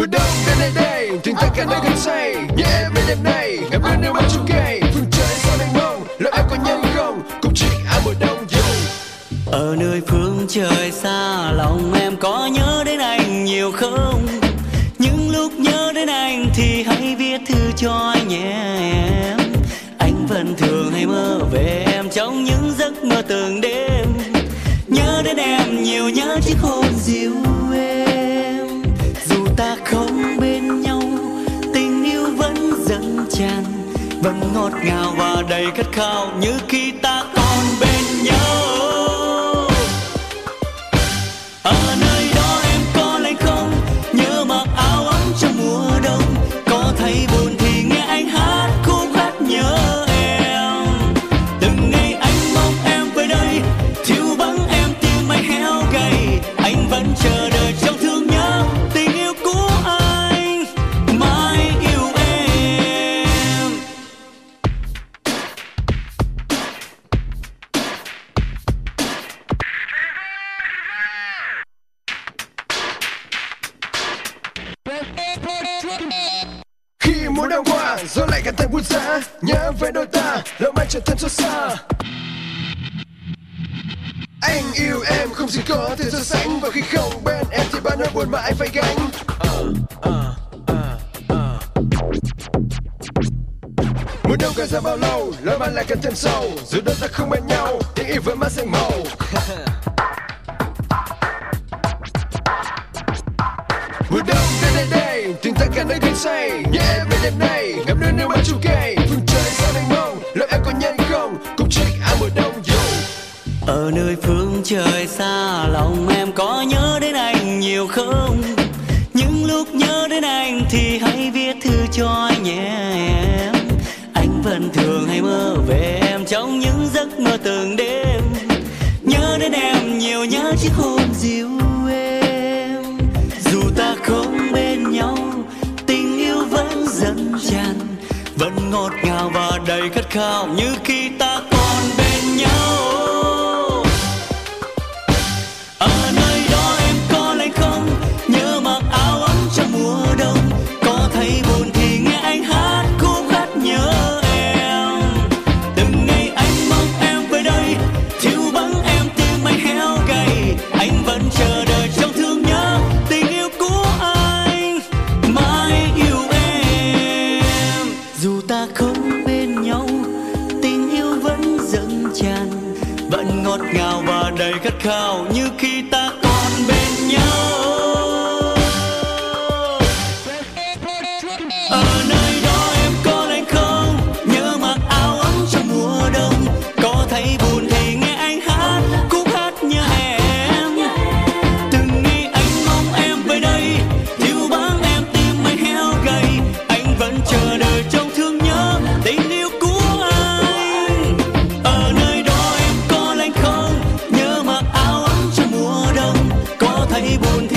Mùa đông đến đây đây, tình ta cả nơi gần say. Nhớ em bên đêm nay, em luôn yêu mắt chung cây. Phương trời sao mênh mông, liệu em có nhân không? Cùng chị ai mùa đông dù. Ở nơi phương trời xa, lòng em có nhớ đến anh nhiều không? Những lúc nhớ đến anh thì hãy viết thư cho anh nhé em. Anh vẫn thường hay mơ về em trong những giấc mơ từng đêm. Nhớ đến em nhiều, nhớ chiếc hôn dịu em. Dù ta không bên nhau, tình yêu vẫn dâng tràn, vẫn ngọt ngào và đầy khát khao như khi ta còn bên nhau. Ở nơi đó em có lạnh không? Nhớ mặc áo ấm trong mùa đông. Có thấy buồn thì nghe anh hát khúc hát nhớ em. Từng ngày anh mong em về đây, thiếu vắng em tim anh héo gầy. Anh vẫn chờ đợi trong thương nhớ tình yêu của anh mãi yêu em. Khi mùa đông qua, rồi lại càng thêm buồn giá. Nhớ về đôi ta, lâu mai trở thành xót xa. Anh yêu em không gì có thể so sánh, và khi không bên em thì bao nỗi buồn mà anh phải gánh. Mùa đông càng ra bao lâu, lâu mai lại càng thêm sâu. Dù đôi ta không bên nhau, nhưng yêu vẫn mãi xanh màu. Mùa đông đến đây đây, tình ta cả nơi gần say. Nhớ em bên đêm nay, em luôn yêu mắt chung cây. Phương trời sao mênh mông, liệu em có nhân không? Cùng chị ai mùa đông dù. Ở nơi phương trời xa, lòng em có nhớ đến anh nhiều không? Những lúc nhớ đến anh thì hãy viết thư cho anh nhé em. Anh vẫn thường hay mơ về em trong những giấc mơ từng đêm. Nhớ đến em nhiều, nhớ chiếc hôn dịu em. Dù ta không bên nhau, tình yêu vẫn dâng tràn, vẫn ngọt ngào và đầy khát khao như khi ta còn bên nhau. Ở nơi đó em có lạnh không? Nhớ mặc áo ấm trong mùa đông. Có thấy buồn thì nghe anh hát khúc hát nhớ em. Từng ngày anh mong em về đây, thiếu vắng em tim anh héo gầy. Anh vẫn chờ đợi trong thương nhớ tình yêu của anh mãi yêu em. Dù ta không bên nhau, tình yêu vẫn dâng tràn, vẫn ngọt ngào và đầy khát khao như khi ta còn bên nhau. Ở nơi đó em có lạnh không? Nhớ mặc áo ấm trong mùa đông. Có thấy buồn thì nghe anh hát khúc hát nhớ em. Từng ngày anh mong em về đây, thiếu vắng em tim anh héo gầy. Anh vẫn chờ đợi trong thương nhớ tình yêu của anh. Ở nơi đó em có lạnh không? Nhớ mặc áo ấm trong mùa đông. Có thấy buồn